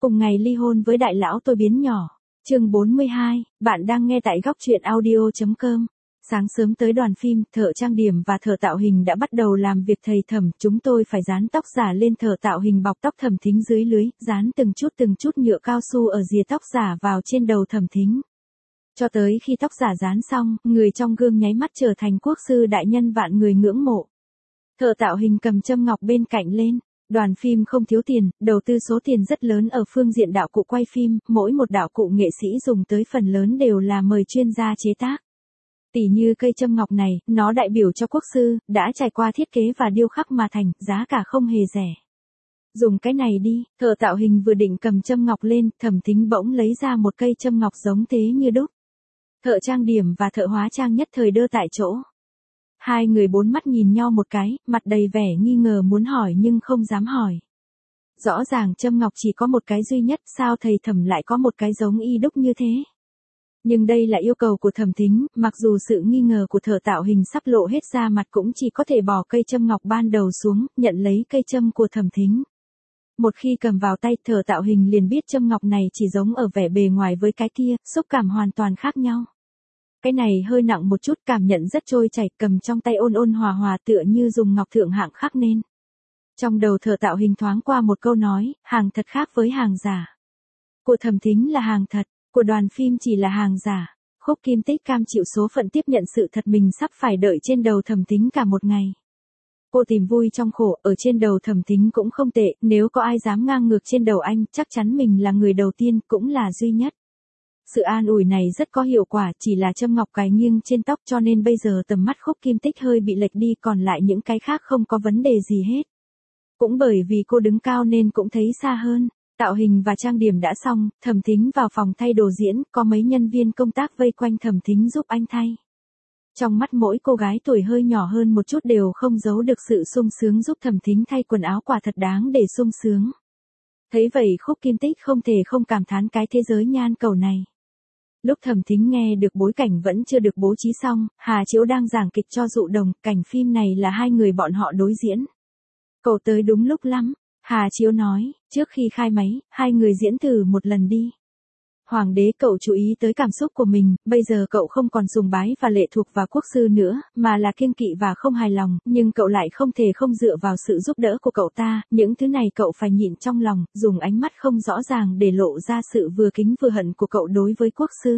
Cùng ngày ly hôn với đại lão tôi biến nhỏ. Chương 42, bạn đang nghe tại góc truyện audio.com. Sáng sớm tới đoàn phim, thợ trang điểm và thợ tạo hình đã bắt đầu làm việc thầy thẩm, chúng tôi phải dán tóc giả lên, thợ tạo hình bọc tóc Thẩm Thính dưới lưới, dán từng chút nhựa cao su ở rìa tóc giả vào trên đầu Thẩm Thính. Cho tới khi tóc giả dán xong, người trong gương nháy mắt trở thành quốc sư đại nhân vạn người ngưỡng mộ. Thợ tạo hình cầm châm ngọc bên cạnh lên. Đoàn phim không thiếu tiền, đầu tư số tiền rất lớn ở phương diện đạo cụ quay phim, mỗi một đạo cụ nghệ sĩ dùng tới phần lớn đều là mời chuyên gia chế tác. Tỉ như cây châm ngọc này, nó đại biểu cho quốc sư, đã trải qua thiết kế và điêu khắc mà thành, giá cả không hề rẻ. Dùng cái này đi, thợ tạo hình vừa định cầm châm ngọc lên, Thẩm Thính bỗng lấy ra một cây châm ngọc giống thế như đúc. Thợ trang điểm và thợ hóa trang nhất thời đơ tại chỗ. Hai người bốn mắt nhìn nhau một cái, mặt đầy vẻ nghi ngờ muốn hỏi nhưng không dám hỏi. Rõ ràng châm ngọc chỉ có một cái duy nhất, sao thầy Thẩm lại có một cái giống y đúc như thế? Nhưng đây là yêu cầu của Thẩm Thính, mặc dù sự nghi ngờ của thợ tạo hình sắp lộ hết ra mặt cũng chỉ có thể bỏ cây châm ngọc ban đầu xuống, nhận lấy cây châm của Thẩm Thính. Một khi cầm vào tay, thợ tạo hình liền biết châm ngọc này chỉ giống ở vẻ bề ngoài với cái kia, xúc cảm hoàn toàn khác nhau. Cái này hơi nặng một chút, cảm nhận rất trôi chảy, cầm trong tay ôn ôn hòa hòa tựa như dùng ngọc thượng hạng khắc nên. Trong đầu thợ tạo hình thoáng qua một câu nói, hàng thật khác với hàng giả. Của Thẩm Thính là hàng thật, của đoàn phim chỉ là hàng giả. Khúc Kim Tích cam chịu số phận tiếp nhận sự thật mình sắp phải đợi trên đầu Thẩm Thính cả một ngày. Cô tìm vui trong khổ, ở trên đầu Thẩm Thính cũng không tệ, nếu có ai dám ngang ngược trên đầu anh, chắc chắn mình là người đầu tiên, cũng là duy nhất. Sự an ủi này rất có hiệu quả, chỉ là châm ngọc cài nghiêng trên tóc cho nên bây giờ tầm mắt Khúc Kim Tích hơi bị lệch đi, còn lại những cái khác không có vấn đề gì hết. Cũng bởi vì cô đứng cao nên cũng thấy xa hơn. Tạo hình và trang điểm đã xong, Thẩm Thính vào phòng thay đồ diễn, có mấy nhân viên công tác vây quanh Thẩm Thính giúp anh thay. Trong mắt mỗi cô gái tuổi hơi nhỏ hơn một chút đều không giấu được sự sung sướng giúp Thẩm Thính thay quần áo, quả thật đáng để sung sướng. Thấy vậy Khúc Kim Tích không thể không cảm thán cái thế giới nhan cầu này. Lúc Thẩm Thính nghe được bối cảnh vẫn chưa được bố trí xong, Hà Chiếu đang giảng kịch cho Dụ Đồng, cảnh phim này là hai người bọn họ đối diễn. Cậu tới đúng lúc lắm, Hà Chiếu nói, trước khi khai máy, hai người diễn thử một lần đi. Hoàng đế cậu chú ý tới cảm xúc của mình, bây giờ cậu không còn sùng bái và lệ thuộc vào quốc sư nữa, mà là kiêng kỵ và không hài lòng, nhưng cậu lại không thể không dựa vào sự giúp đỡ của cậu ta, những thứ này cậu phải nhịn trong lòng, dùng ánh mắt không rõ ràng để lộ ra sự vừa kính vừa hận của cậu đối với quốc sư.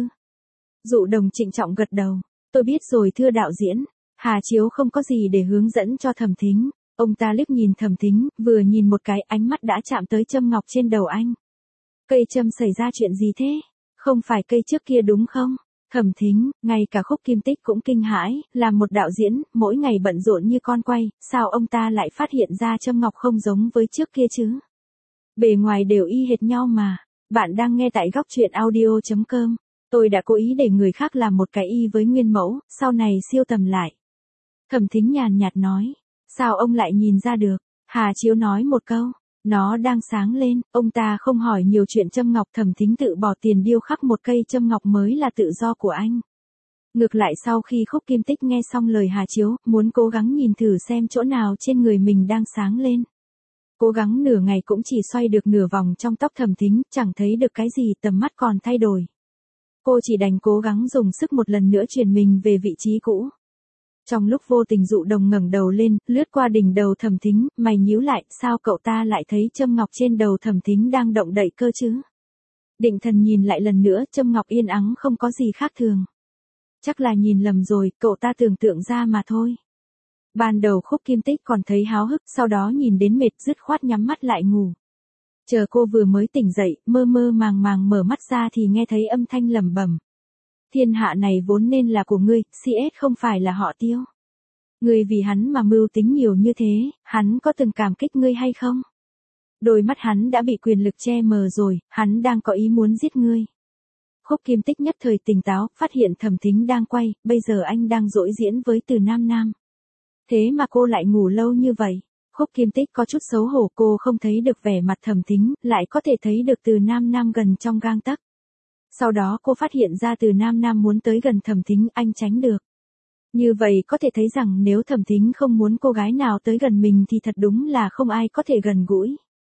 Dụ Đồng trịnh trọng gật đầu, tôi biết rồi thưa đạo diễn. Hà Chiếu không có gì để hướng dẫn cho Thẩm Thính, ông ta liếc nhìn Thẩm Thính, vừa nhìn một cái ánh mắt đã chạm tới châm ngọc trên đầu anh. Cây châm xảy ra chuyện gì thế? Không phải cây trước kia đúng không? Thẩm Thính, ngay cả Khúc Kim Tích cũng kinh hãi, làm một đạo diễn, mỗi ngày bận rộn như con quay, sao ông ta lại phát hiện ra châm ngọc không giống với trước kia chứ? Bề ngoài đều y hệt nhau mà. Bạn đang nghe tại góc truyện audio.com. Tôi đã cố ý để người khác làm một cái y với nguyên mẫu, sau này siêu tầm lại. Thẩm Thính nhàn nhạt nói, sao ông lại nhìn ra được? Hà Chiếu nói một câu. Nó đang sáng lên, ông ta không hỏi nhiều chuyện châm ngọc, Thẩm Thính tự bỏ tiền điêu khắc một cây châm ngọc mới là tự do của anh. Ngược lại sau khi Khúc Kim Tích nghe xong lời Hà Chiếu, muốn cố gắng nhìn thử xem chỗ nào trên người mình đang sáng lên. Cố gắng nửa ngày cũng chỉ xoay được nửa vòng trong tóc Thẩm Thính, chẳng thấy được cái gì, tầm mắt còn thay đổi. Cô chỉ đành cố gắng dùng sức một lần nữa chuyển mình về vị trí cũ. Trong lúc vô tình Dụ Đồng ngẩng đầu lên, lướt qua đỉnh đầu Thẩm Thính, mày nhíu lại, sao cậu ta lại thấy châm ngọc trên đầu Thẩm Thính đang động đậy cơ chứ? Định thần nhìn lại lần nữa, châm ngọc yên ắng không có gì khác thường. Chắc là nhìn lầm rồi, cậu ta tưởng tượng ra mà thôi. Ban đầu Khúc Kim Tích còn thấy háo hức, sau đó nhìn đến mệt dứt khoát nhắm mắt lại ngủ. Chờ cô vừa mới tỉnh dậy, mơ mơ màng màng mở mắt ra thì nghe thấy âm thanh lẩm bẩm. Thiên hạ này vốn nên là của ngươi, CS không phải là họ Tiêu. Ngươi vì hắn mà mưu tính nhiều như thế, hắn có từng cảm kích ngươi hay không? Đôi mắt hắn đã bị quyền lực che mờ rồi, hắn đang có ý muốn giết ngươi. Khúc Kim Tích nhất thời tỉnh táo, phát hiện Thẩm Thính đang quay, bây giờ anh đang dỗi diễn với Từ Nam Nam. Thế mà cô lại ngủ lâu như vậy. Khúc Kim Tích có chút xấu hổ, cô không thấy được vẻ mặt Thẩm Thính, lại có thể thấy được Từ Nam Nam gần trong gang tấc. Sau đó cô phát hiện ra Từ Nam Nam muốn tới gần Thẩm Thính, anh tránh được. Như vậy có thể thấy rằng nếu Thẩm Thính không muốn cô gái nào tới gần mình thì thật đúng là không ai có thể gần gũi.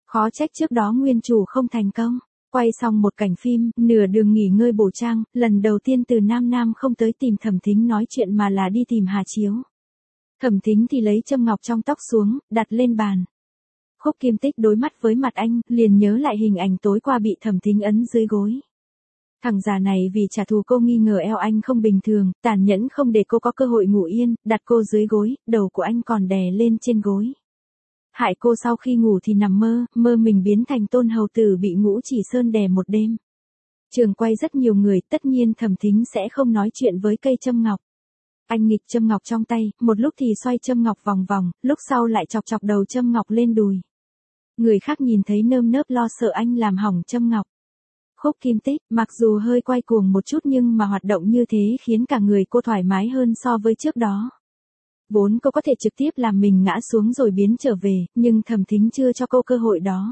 Khó trách trước đó nguyên chủ không thành công. Quay xong một cảnh phim, nửa đường nghỉ ngơi bổ trang, lần đầu tiên Từ Nam Nam không tới tìm Thẩm Thính nói chuyện mà là đi tìm Hà Chiếu. Thẩm Thính thì lấy châm ngọc trong tóc xuống, đặt lên bàn. Khúc Kim Tích đối mắt với mặt anh, liền nhớ lại hình ảnh tối qua bị Thẩm Thính ấn dưới gối. Thằng già này vì trả thù cô nghi ngờ eo anh không bình thường, tàn nhẫn không để cô có cơ hội ngủ yên, đặt cô dưới gối, đầu của anh còn đè lên trên gối. Hại cô sau khi ngủ thì nằm mơ mình biến thành Tôn hầu tử bị Ngũ Chỉ Sơn đè một đêm. Trường quay rất nhiều người, tất nhiên Thẩm Thính sẽ không nói chuyện với cây châm ngọc. Anh nghịch châm ngọc trong tay, một lúc thì xoay châm ngọc vòng vòng, lúc sau lại chọc chọc đầu châm ngọc lên đùi. Người khác nhìn thấy nơm nớp lo sợ anh làm hỏng châm ngọc. Khúc Kim Tích, mặc dù hơi quay cuồng một chút nhưng mà hoạt động như thế khiến cả người cô thoải mái hơn so với trước đó. Vốn cô có thể trực tiếp làm mình ngã xuống rồi biến trở về, nhưng Thẩm Thính chưa cho cô cơ hội đó.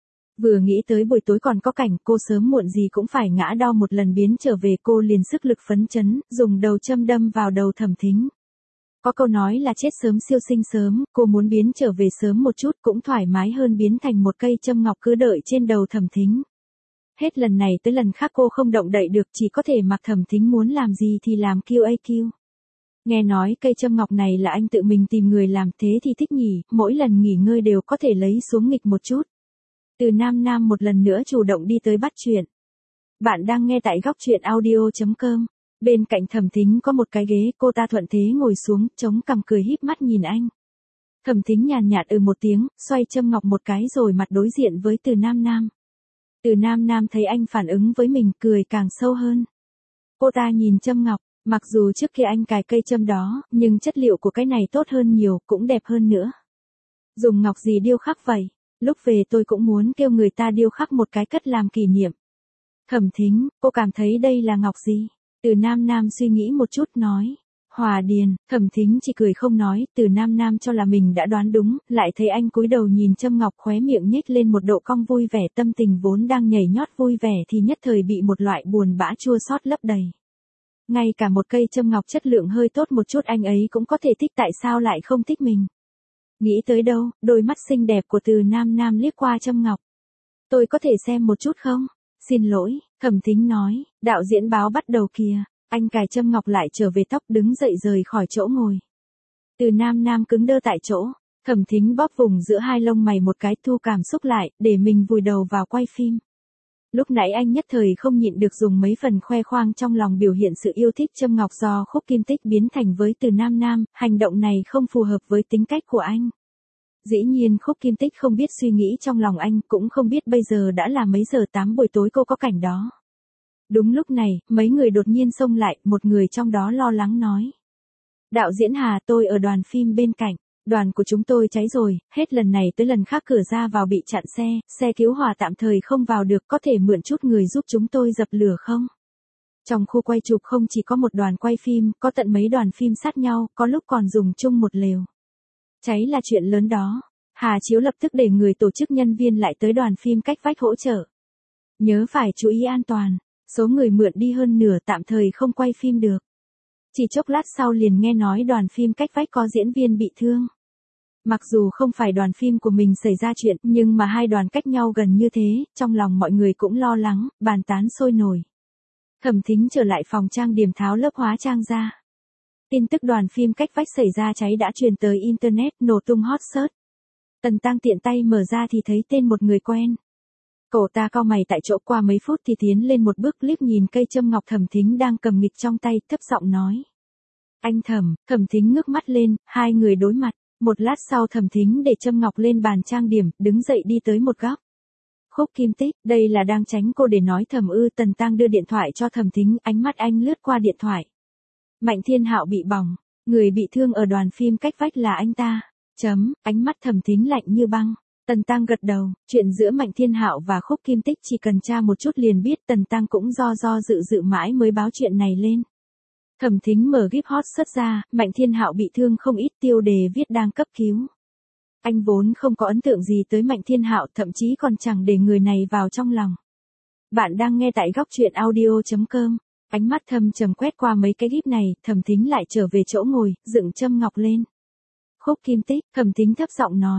Vừa nghĩ tới buổi tối còn có cảnh cô sớm muộn gì cũng phải ngã đau một lần biến trở về, cô liền sức lực phấn chấn, dùng đầu châm đâm vào đầu Thẩm Thính. Có câu nói là chết sớm siêu sinh sớm, cô muốn biến trở về sớm một chút cũng thoải mái hơn biến thành một cây châm ngọc cứ đợi trên đầu Thẩm Thính. Hết lần này tới lần khác cô không động đậy được, chỉ có thể mặc Thẩm Thính muốn làm gì thì làm QAQ. Nghe nói cây châm ngọc này là anh tự mình tìm người làm, thế thì thích nhỉ, mỗi lần nghỉ ngơi đều có thể lấy xuống nghịch một chút. Từ Nam Nam một lần nữa chủ động đi tới bắt chuyện. Bạn đang nghe tại góc chuyện audio.com. Bên cạnh Thẩm Thính có một cái ghế, cô ta thuận thế ngồi xuống, chống cằm cười híp mắt nhìn anh. Thẩm Thính nhàn nhạt một tiếng, xoay châm ngọc một cái rồi mặt đối diện với Từ Nam Nam. Từ Nam Nam thấy anh phản ứng với mình, cười càng sâu hơn. Cô ta nhìn châm ngọc, mặc dù trước kia anh cài cây châm đó, nhưng chất liệu của cái này tốt hơn nhiều, cũng đẹp hơn nữa. Dùng ngọc gì điêu khắc vậy? Lúc về tôi cũng muốn kêu người ta điêu khắc một cái cất làm kỷ niệm. Thẩm Thính, cô cảm thấy đây là ngọc gì? Từ Nam Nam suy nghĩ một chút nói. Hòa điền. Thẩm Thính chỉ cười không nói, Từ Nam Nam cho là mình đã đoán đúng, lại thấy anh cúi đầu nhìn châm ngọc, khóe miệng nhếch lên một độ cong vui vẻ, tâm tình vốn đang nhảy nhót vui vẻ thì nhất thời bị một loại buồn bã chua xót lấp đầy. Ngay cả một cây châm ngọc chất lượng hơi tốt một chút anh ấy cũng có thể thích, tại sao lại không thích mình? Nghĩ tới đâu, đôi mắt xinh đẹp của Từ Nam Nam liếc qua châm ngọc. Tôi có thể xem một chút không? Xin lỗi, Thẩm Thính nói, đạo diễn báo bắt đầu kìa. Anh cài châm ngọc lại trở về tóc, đứng dậy rời khỏi chỗ ngồi. Từ Nam Nam cứng đơ tại chỗ, Thẩm Thính bóp vùng giữa hai lông mày một cái, thu cảm xúc lại, để mình vùi đầu vào quay phim. Lúc nãy anh nhất thời không nhịn được dùng mấy phần khoe khoang trong lòng biểu hiện sự yêu thích châm ngọc do Khúc Kim Tích biến thành với Từ Nam Nam, hành động này không phù hợp với tính cách của anh. Dĩ nhiên Khúc Kim Tích không biết suy nghĩ trong lòng anh, cũng không biết bây giờ đã là mấy giờ 8 buổi tối cô có cảnh đó. Đúng lúc này, mấy người đột nhiên xông lại, một người trong đó lo lắng nói. Đạo diễn Hà, tôi ở đoàn phim bên cạnh, đoàn của chúng tôi cháy rồi, hết lần này tới lần khác cửa ra vào bị chặn xe cứu hỏa tạm thời không vào được, có thể mượn chút người giúp chúng tôi dập lửa không? Trong khu quay chụp không chỉ có một đoàn quay phim, có tận mấy đoàn phim sát nhau, có lúc còn dùng chung một lều. Cháy là chuyện lớn đó. Hà Chiếu lập tức để người tổ chức nhân viên lại tới đoàn phim cách vách hỗ trợ. Nhớ phải chú ý an toàn. Số người mượn đi hơn nửa, tạm thời không quay phim được. Chỉ chốc lát sau liền nghe nói đoàn phim cách vách có diễn viên bị thương. Mặc dù không phải đoàn phim của mình xảy ra chuyện, nhưng mà hai đoàn cách nhau gần như thế, trong lòng mọi người cũng lo lắng, bàn tán sôi nổi. Thẩm Thính trở lại phòng trang điểm tháo lớp hóa trang ra. Tin tức đoàn phim cách vách xảy ra cháy đã truyền tới Internet, nổ tung hot search. Tần Tăng tiện tay mở ra thì thấy tên một người quen. Cổ ta cau mày tại chỗ, qua mấy phút thì tiến lên một bước, liếc nhìn cây châm ngọc Thẩm Thính đang cầm nghịch trong tay, thấp giọng nói. Anh Thẩm. Thẩm Thính ngước mắt lên, hai người đối mặt. Một lát sau Thẩm Thính để châm ngọc lên bàn trang điểm, đứng dậy đi tới một góc. Khúc Kim Tích, đây là đang tránh cô để nói thầm ư? Tần Tăng đưa điện thoại cho Thẩm Thính, ánh mắt anh lướt qua điện thoại. Mạnh Thiên Hạo bị bỏng, người bị thương ở đoàn phim cách vách là anh ta. Ánh mắt Thẩm Thính lạnh như băng. Tần Tăng gật đầu, chuyện giữa Mạnh Thiên Hạo và Khúc Kim Tích chỉ cần tra một chút liền biết. Tần Tăng cũng do dự mãi mới báo chuyện này lên. Thẩm Thính mở gíp hot search ra, Mạnh Thiên Hạo bị thương không ít, tiêu đề viết đang cấp cứu. Anh vốn không có ấn tượng gì tới Mạnh Thiên Hạo, thậm chí còn chẳng để người này vào trong lòng. Bạn đang nghe tại góc chuyện audio.com. Ánh mắt thâm trầm quét qua mấy cái gíp này, Thẩm Thính lại trở về chỗ ngồi, dựng châm ngọc lên. Khúc Kim Tích, Thẩm Thính thấp giọng nói.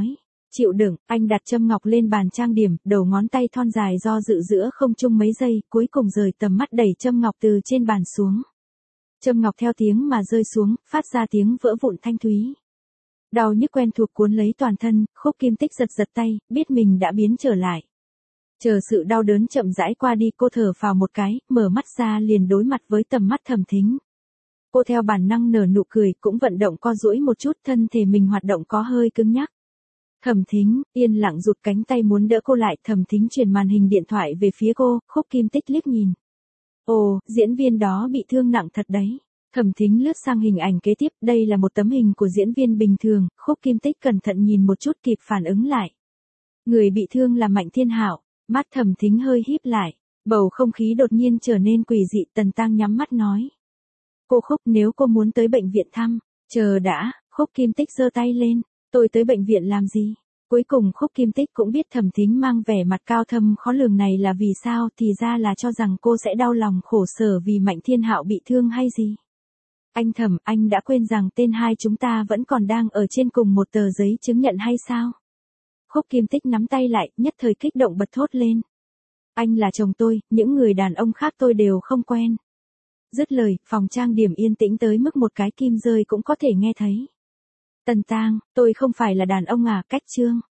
Chịu đựng, anh đặt châm ngọc lên bàn trang điểm, đầu ngón tay thon dài do dự giữa không trung mấy giây, cuối cùng rời tầm mắt đẩy châm ngọc từ trên bàn xuống. Châm ngọc theo tiếng mà rơi xuống, phát ra tiếng vỡ vụn thanh thúy. Đau nhức quen thuộc cuốn lấy toàn thân, Khúc Kim Tích giật giật tay, biết mình đã biến trở lại. Chờ sự đau đớn chậm rãi qua đi, cô thở phào một cái, mở mắt ra liền đối mặt với tầm mắt Thẩm Thính. Cô theo bản năng nở nụ cười, cũng vận động co duỗi một chút, thân thể mình hoạt động có hơi cứng nhắc. Thẩm Thính, yên lặng rụt cánh tay muốn đỡ cô lại, Thẩm Thính chuyển màn hình điện thoại về phía cô, Khúc Kim Tích liếc nhìn. Ồ, diễn viên đó bị thương nặng thật đấy. Thẩm Thính lướt sang hình ảnh kế tiếp, đây là một tấm hình của diễn viên bình thường, Khúc Kim Tích cẩn thận nhìn một chút kịp phản ứng lại. Người bị thương là Mạnh Thiên Hạo, mắt Thẩm Thính hơi híp lại, bầu không khí đột nhiên trở nên quỷ dị, Tần Tăng nhắm mắt nói. Cô Khúc, nếu cô muốn tới bệnh viện thăm, chờ đã, Khúc Kim Tích giơ tay lên, tôi tới bệnh viện làm gì? Cuối cùng Khúc Kim Tích cũng biết Thẩm Thính mang vẻ mặt cao thâm khó lường này là vì sao, thì ra là cho rằng cô sẽ đau lòng khổ sở vì Mạnh Thiên Hạo bị thương hay gì. Anh Thẩm, anh đã quên rằng tên hai chúng ta vẫn còn đang ở trên cùng một tờ giấy chứng nhận hay sao? Khúc Kim Tích nắm tay lại, nhất thời kích động bật thốt lên. Anh là chồng tôi, những người đàn ông khác tôi đều không quen. Dứt lời, phòng trang điểm yên tĩnh tới mức một cái kim rơi cũng có thể nghe thấy. Tần Tang, tôi không phải là đàn ông à, cách chương.